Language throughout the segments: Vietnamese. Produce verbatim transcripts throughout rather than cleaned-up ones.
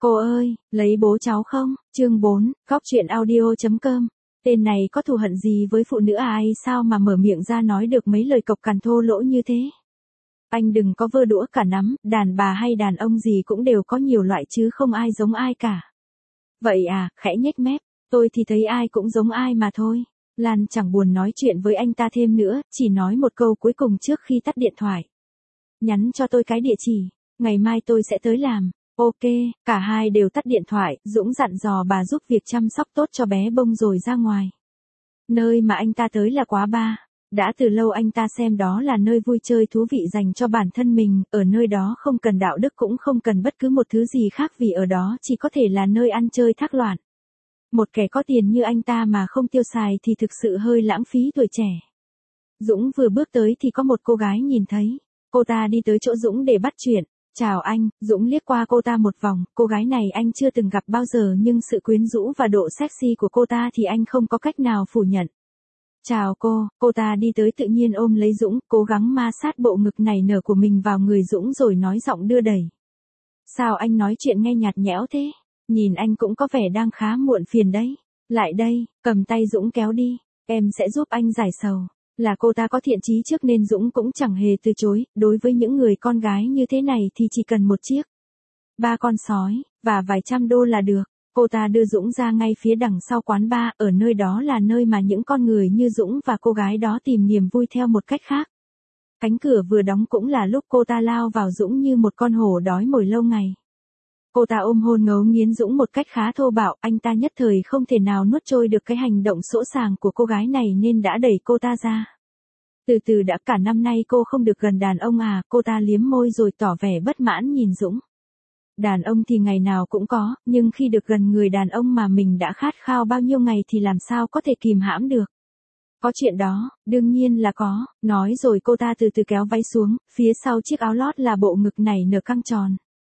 Cô ơi, lấy bố cháu không? Chương bốn, Cóc truyện audio.com. Tên này có thù hận gì với phụ nữ ai sao mà mở miệng ra nói được mấy lời cộc cằn thô lỗ như thế? Anh đừng có vơ đũa cả nắm, đàn bà hay đàn ông gì cũng đều có nhiều loại chứ không ai giống ai cả. Vậy à, khẽ nhếch mép, tôi thì thấy ai cũng giống ai mà thôi. Lan chẳng buồn nói chuyện với anh ta thêm nữa, chỉ nói một câu cuối cùng trước khi tắt điện thoại. Nhắn cho tôi cái địa chỉ, ngày mai tôi sẽ tới làm. Ok, cả hai đều tắt điện thoại, Dũng dặn dò bà giúp việc chăm sóc tốt cho bé bông rồi ra ngoài. Nơi mà anh ta tới là quán bar. Đã từ lâu anh ta xem đó là nơi vui chơi thú vị dành cho bản thân mình, ở nơi đó không cần đạo đức cũng không cần bất cứ một thứ gì khác vì ở đó chỉ có thể là nơi ăn chơi thác loạn. Một kẻ có tiền như anh ta mà không tiêu xài thì thực sự hơi lãng phí tuổi trẻ. Dũng vừa bước tới thì có một cô gái nhìn thấy. Cô ta đi tới chỗ Dũng để bắt chuyện. Chào anh, Dũng liếc qua cô ta một vòng, cô gái này anh chưa từng gặp bao giờ nhưng sự quyến rũ và độ sexy của cô ta thì anh không có cách nào phủ nhận. Chào cô, cô ta đi tới tự nhiên ôm lấy Dũng, cố gắng ma sát bộ ngực nảy nở của mình vào người Dũng rồi nói giọng đưa đẩy. Sao anh nói chuyện nghe nhạt nhẽo thế? Nhìn anh cũng có vẻ đang khá muộn phiền đấy. Lại đây, cầm tay Dũng kéo đi, em sẽ giúp anh giải sầu. Là cô ta có thiện chí trước nên Dũng cũng chẳng hề từ chối, đối với những người con gái như thế này thì chỉ cần một chiếc ba con sói, và vài trăm đô là được. Cô ta đưa Dũng ra ngay phía đằng sau quán bar, ở nơi đó là nơi mà những con người như Dũng và cô gái đó tìm niềm vui theo một cách khác. Cánh cửa vừa đóng cũng là lúc cô ta lao vào Dũng như một con hổ đói mồi lâu ngày. Cô ta ôm hôn ngấu nghiến Dũng một cách khá thô bạo, anh ta nhất thời không thể nào nuốt trôi được cái hành động sỗ sàng của cô gái này nên đã đẩy cô ta ra. Từ từ đã cả năm nay cô không được gần đàn ông à, cô ta liếm môi rồi tỏ vẻ bất mãn nhìn Dũng. Đàn ông thì ngày nào cũng có, nhưng khi được gần người đàn ông mà mình đã khát khao bao nhiêu ngày thì làm sao có thể kìm hãm được. Có chuyện đó, đương nhiên là có, nói rồi cô ta từ từ kéo váy xuống, phía sau chiếc áo lót là bộ ngực nảy nở căng tròn.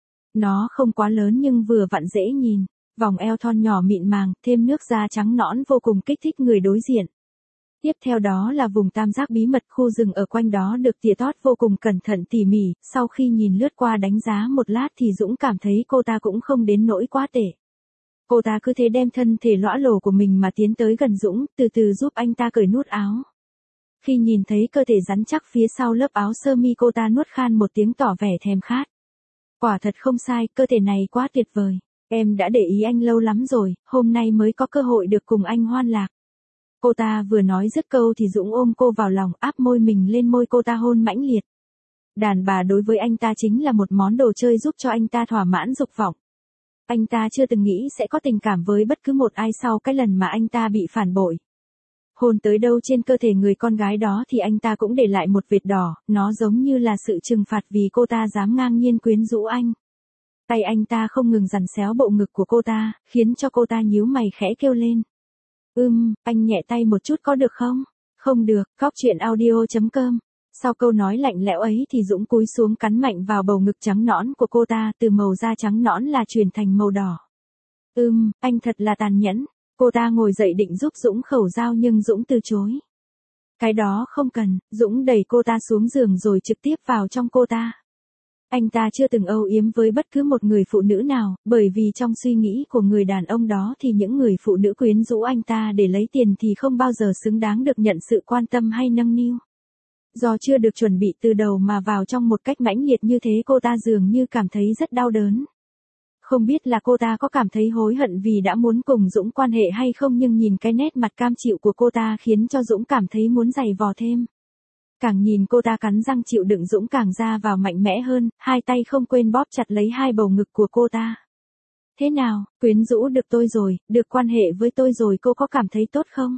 Nó không quá lớn nhưng vừa vặn dễ nhìn, vòng eo thon nhỏ mịn màng, thêm nước da trắng nõn vô cùng kích thích người đối diện. Tiếp theo đó là vùng tam giác bí mật, khu rừng ở quanh đó được tỉa tót vô cùng cẩn thận tỉ mỉ, sau khi nhìn lướt qua đánh giá một lát thì Dũng cảm thấy cô ta cũng không đến nỗi quá tệ. Cô ta cứ thế đem thân thể lõa lồ của mình mà tiến tới gần Dũng, từ từ giúp anh ta cởi nút áo. Khi nhìn thấy cơ thể rắn chắc phía sau lớp áo sơ mi cô ta nuốt khan một tiếng tỏ vẻ thèm khát. Quả thật không sai, cơ thể này quá tuyệt vời. Em đã để ý anh lâu lắm rồi, hôm nay mới có cơ hội được cùng anh hoan lạc. Cô ta vừa nói dứt câu thì Dũng ôm cô vào lòng, áp môi mình lên môi cô ta hôn mãnh liệt. Đàn bà đối với anh ta chính là một món đồ chơi giúp cho anh ta thỏa mãn dục vọng. Anh ta chưa từng nghĩ sẽ có tình cảm với bất cứ một ai sau cái lần mà anh ta bị phản bội. Hôn tới đâu trên cơ thể người con gái đó thì anh ta cũng để lại một vệt đỏ, nó giống như là sự trừng phạt vì cô ta dám ngang nhiên quyến rũ anh. Tay anh ta không ngừng giằng xéo bộ ngực của cô ta, khiến cho cô ta nhíu mày khẽ kêu lên. Ừm, anh nhẹ tay một chút có được không? Không được, Cóc truyện audio.com. Sau câu nói lạnh lẽo ấy thì Dũng cúi xuống cắn mạnh vào bầu ngực trắng nõn của cô ta, từ màu da trắng nõn là chuyển thành màu đỏ. Ừm, anh thật là tàn nhẫn. Cô ta ngồi dậy định giúp Dũng khẩu dao nhưng Dũng từ chối. Cái đó không cần, Dũng đẩy cô ta xuống giường rồi trực tiếp vào trong cô ta. Anh ta chưa từng âu yếm với bất cứ một người phụ nữ nào, bởi vì trong suy nghĩ của người đàn ông đó thì những người phụ nữ quyến rũ anh ta để lấy tiền thì không bao giờ xứng đáng được nhận sự quan tâm hay nâng niu. Do chưa được chuẩn bị từ đầu mà vào trong một cách mãnh liệt như thế cô ta dường như cảm thấy rất đau đớn. Không biết là cô ta có cảm thấy hối hận vì đã muốn cùng Dũng quan hệ hay không nhưng nhìn cái nét mặt cam chịu của cô ta khiến cho Dũng cảm thấy muốn giày vò thêm. Càng nhìn cô ta cắn răng chịu đựng Dũng càng ra vào mạnh mẽ hơn, hai tay không quên bóp chặt lấy hai bầu ngực của cô ta. Thế nào, quyến rũ được tôi rồi, được quan hệ với tôi rồi cô có cảm thấy tốt không?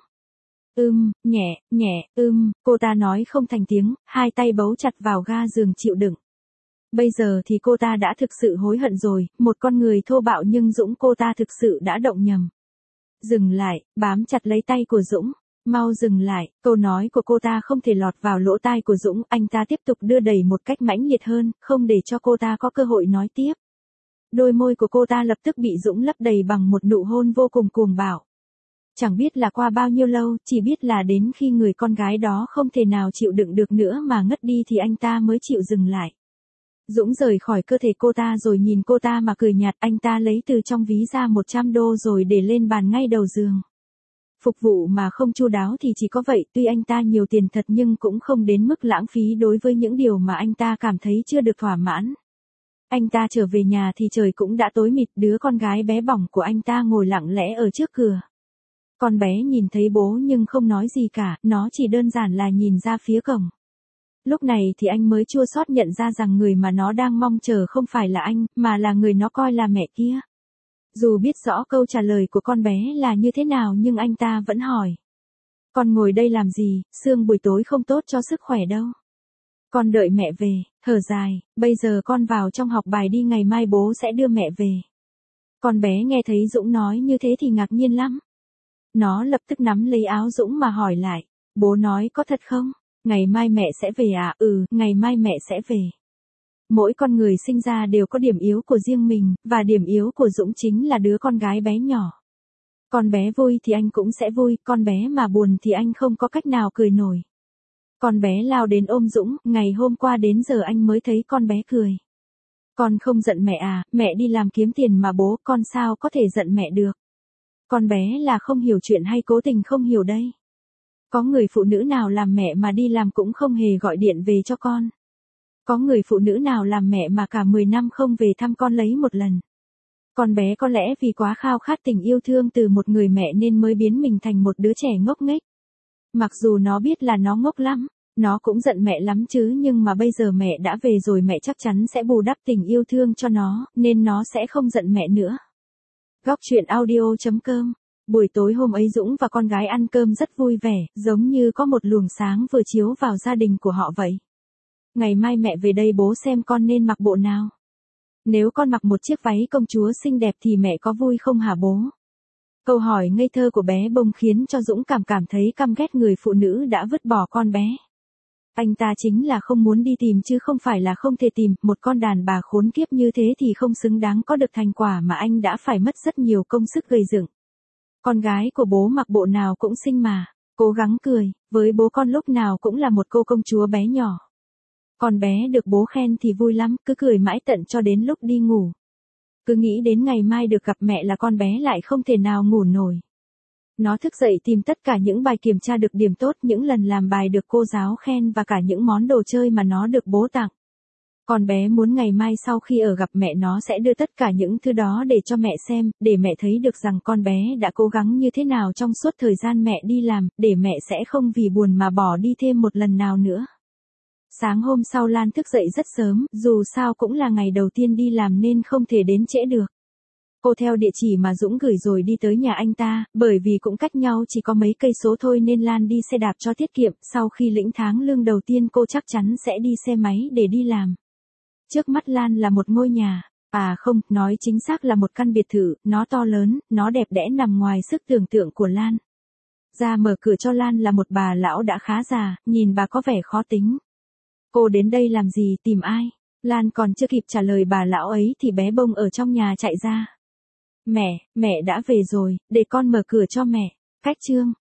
Ừm, nhẹ, nhẹ, ừm, cô ta nói không thành tiếng, hai tay bấu chặt vào ga giường chịu đựng. Bây giờ thì cô ta đã thực sự hối hận rồi, một con người thô bạo nhưng Dũng cô ta thực sự đã động nhầm. Dừng lại, bám chặt lấy tay của Dũng. Mau dừng lại, câu nói của cô ta không thể lọt vào lỗ tai của Dũng, anh ta tiếp tục đưa đẩy một cách mãnh liệt hơn, không để cho cô ta có cơ hội nói tiếp. Đôi môi của cô ta lập tức bị Dũng lấp đầy bằng một nụ hôn vô cùng cuồng bạo. Chẳng biết là qua bao nhiêu lâu, chỉ biết là đến khi người con gái đó không thể nào chịu đựng được nữa mà ngất đi thì anh ta mới chịu dừng lại. Dũng rời khỏi cơ thể cô ta rồi nhìn cô ta mà cười nhạt, anh ta lấy từ trong ví ra một trăm đô rồi để lên bàn ngay đầu giường. Phục vụ mà không chu đáo thì chỉ có vậy, tuy anh ta nhiều tiền thật nhưng cũng không đến mức lãng phí đối với những điều mà anh ta cảm thấy chưa được thỏa mãn. Anh ta trở về nhà thì trời cũng đã tối mịt, đứa con gái bé bỏng của anh ta ngồi lặng lẽ ở trước cửa. Con bé nhìn thấy bố nhưng không nói gì cả, nó chỉ đơn giản là nhìn ra phía cổng. Lúc này thì anh mới chua xót nhận ra rằng người mà nó đang mong chờ không phải là anh, mà là người nó coi là mẹ kia. Dù biết rõ câu trả lời của con bé là như thế nào nhưng anh ta vẫn hỏi. Con ngồi đây làm gì, sương buổi tối không tốt cho sức khỏe đâu. Con đợi mẹ về, thở dài, bây giờ con vào trong học bài đi, ngày mai bố sẽ đưa mẹ về. Con bé nghe thấy Dũng nói như thế thì ngạc nhiên lắm. Nó lập tức nắm lấy áo Dũng mà hỏi lại, bố nói có thật không? Ngày mai mẹ sẽ về à? Ừ, ngày mai mẹ sẽ về. Mỗi con người sinh ra đều có điểm yếu của riêng mình, và điểm yếu của Dũng chính là đứa con gái bé nhỏ. Con bé vui thì anh cũng sẽ vui, con bé mà buồn thì anh không có cách nào cười nổi. Con bé lao đến ôm Dũng, ngày hôm qua đến giờ anh mới thấy con bé cười. Con không giận mẹ à, mẹ đi làm kiếm tiền mà bố, con sao có thể giận mẹ được. Con bé là không hiểu chuyện hay cố tình không hiểu đây. Có người phụ nữ nào làm mẹ mà đi làm cũng không hề gọi điện về cho con. Có người phụ nữ nào làm mẹ mà cả mười năm không về thăm con lấy một lần. Con bé có lẽ vì quá khao khát tình yêu thương từ một người mẹ nên mới biến mình thành một đứa trẻ ngốc nghếch. Mặc dù nó biết là nó ngốc lắm, nó cũng giận mẹ lắm chứ, nhưng mà bây giờ mẹ đã về rồi, mẹ chắc chắn sẽ bù đắp tình yêu thương cho nó, nên nó sẽ không giận mẹ nữa. Góc truyện audio chấm com. Buổi tối hôm ấy Dũng và con gái ăn cơm rất vui vẻ, giống như có một luồng sáng vừa chiếu vào gia đình của họ vậy. Ngày mai mẹ về đây, bố xem con nên mặc bộ nào. Nếu con mặc một chiếc váy công chúa xinh đẹp thì mẹ có vui không hả bố? Câu hỏi ngây thơ của bé bông khiến cho Dũng cảm cảm thấy căm ghét người phụ nữ đã vứt bỏ con bé. Anh ta chính là không muốn đi tìm chứ không phải là không thể tìm, một con đàn bà khốn kiếp như thế thì không xứng đáng có được thành quả mà anh đã phải mất rất nhiều công sức gây dựng. Con gái của bố mặc bộ nào cũng xinh mà, cố gắng cười, với bố con lúc nào cũng là một cô công chúa bé nhỏ. Con bé được bố khen thì vui lắm, cứ cười mãi tận cho đến lúc đi ngủ. Cứ nghĩ đến ngày mai được gặp mẹ là con bé lại không thể nào ngủ nổi. Nó thức dậy tìm tất cả những bài kiểm tra được điểm tốt, những lần làm bài được cô giáo khen và cả những món đồ chơi mà nó được bố tặng. Con bé muốn ngày mai sau khi ở gặp mẹ nó sẽ đưa tất cả những thứ đó để cho mẹ xem, để mẹ thấy được rằng con bé đã cố gắng như thế nào trong suốt thời gian mẹ đi làm, để mẹ sẽ không vì buồn mà bỏ đi thêm một lần nào nữa. Sáng hôm sau Lan thức dậy rất sớm, dù sao cũng là ngày đầu tiên đi làm nên không thể đến trễ được. Cô theo địa chỉ mà Dũng gửi rồi đi tới nhà anh ta, bởi vì cũng cách nhau chỉ có mấy cây số thôi nên Lan đi xe đạp cho tiết kiệm, sau khi lĩnh tháng lương đầu tiên cô chắc chắn sẽ đi xe máy để đi làm. Trước mắt Lan là một ngôi nhà, à không, nói chính xác là một căn biệt thự, nó to lớn, nó đẹp đẽ nằm ngoài sức tưởng tượng của Lan. Ra mở cửa cho Lan là một bà lão đã khá già, nhìn bà có vẻ khó tính. Cô đến đây làm gì, tìm ai? Lan còn chưa kịp trả lời bà lão ấy thì bé bông ở trong nhà chạy ra. Mẹ, mẹ đã về rồi, để con mở cửa cho mẹ. Cách chương.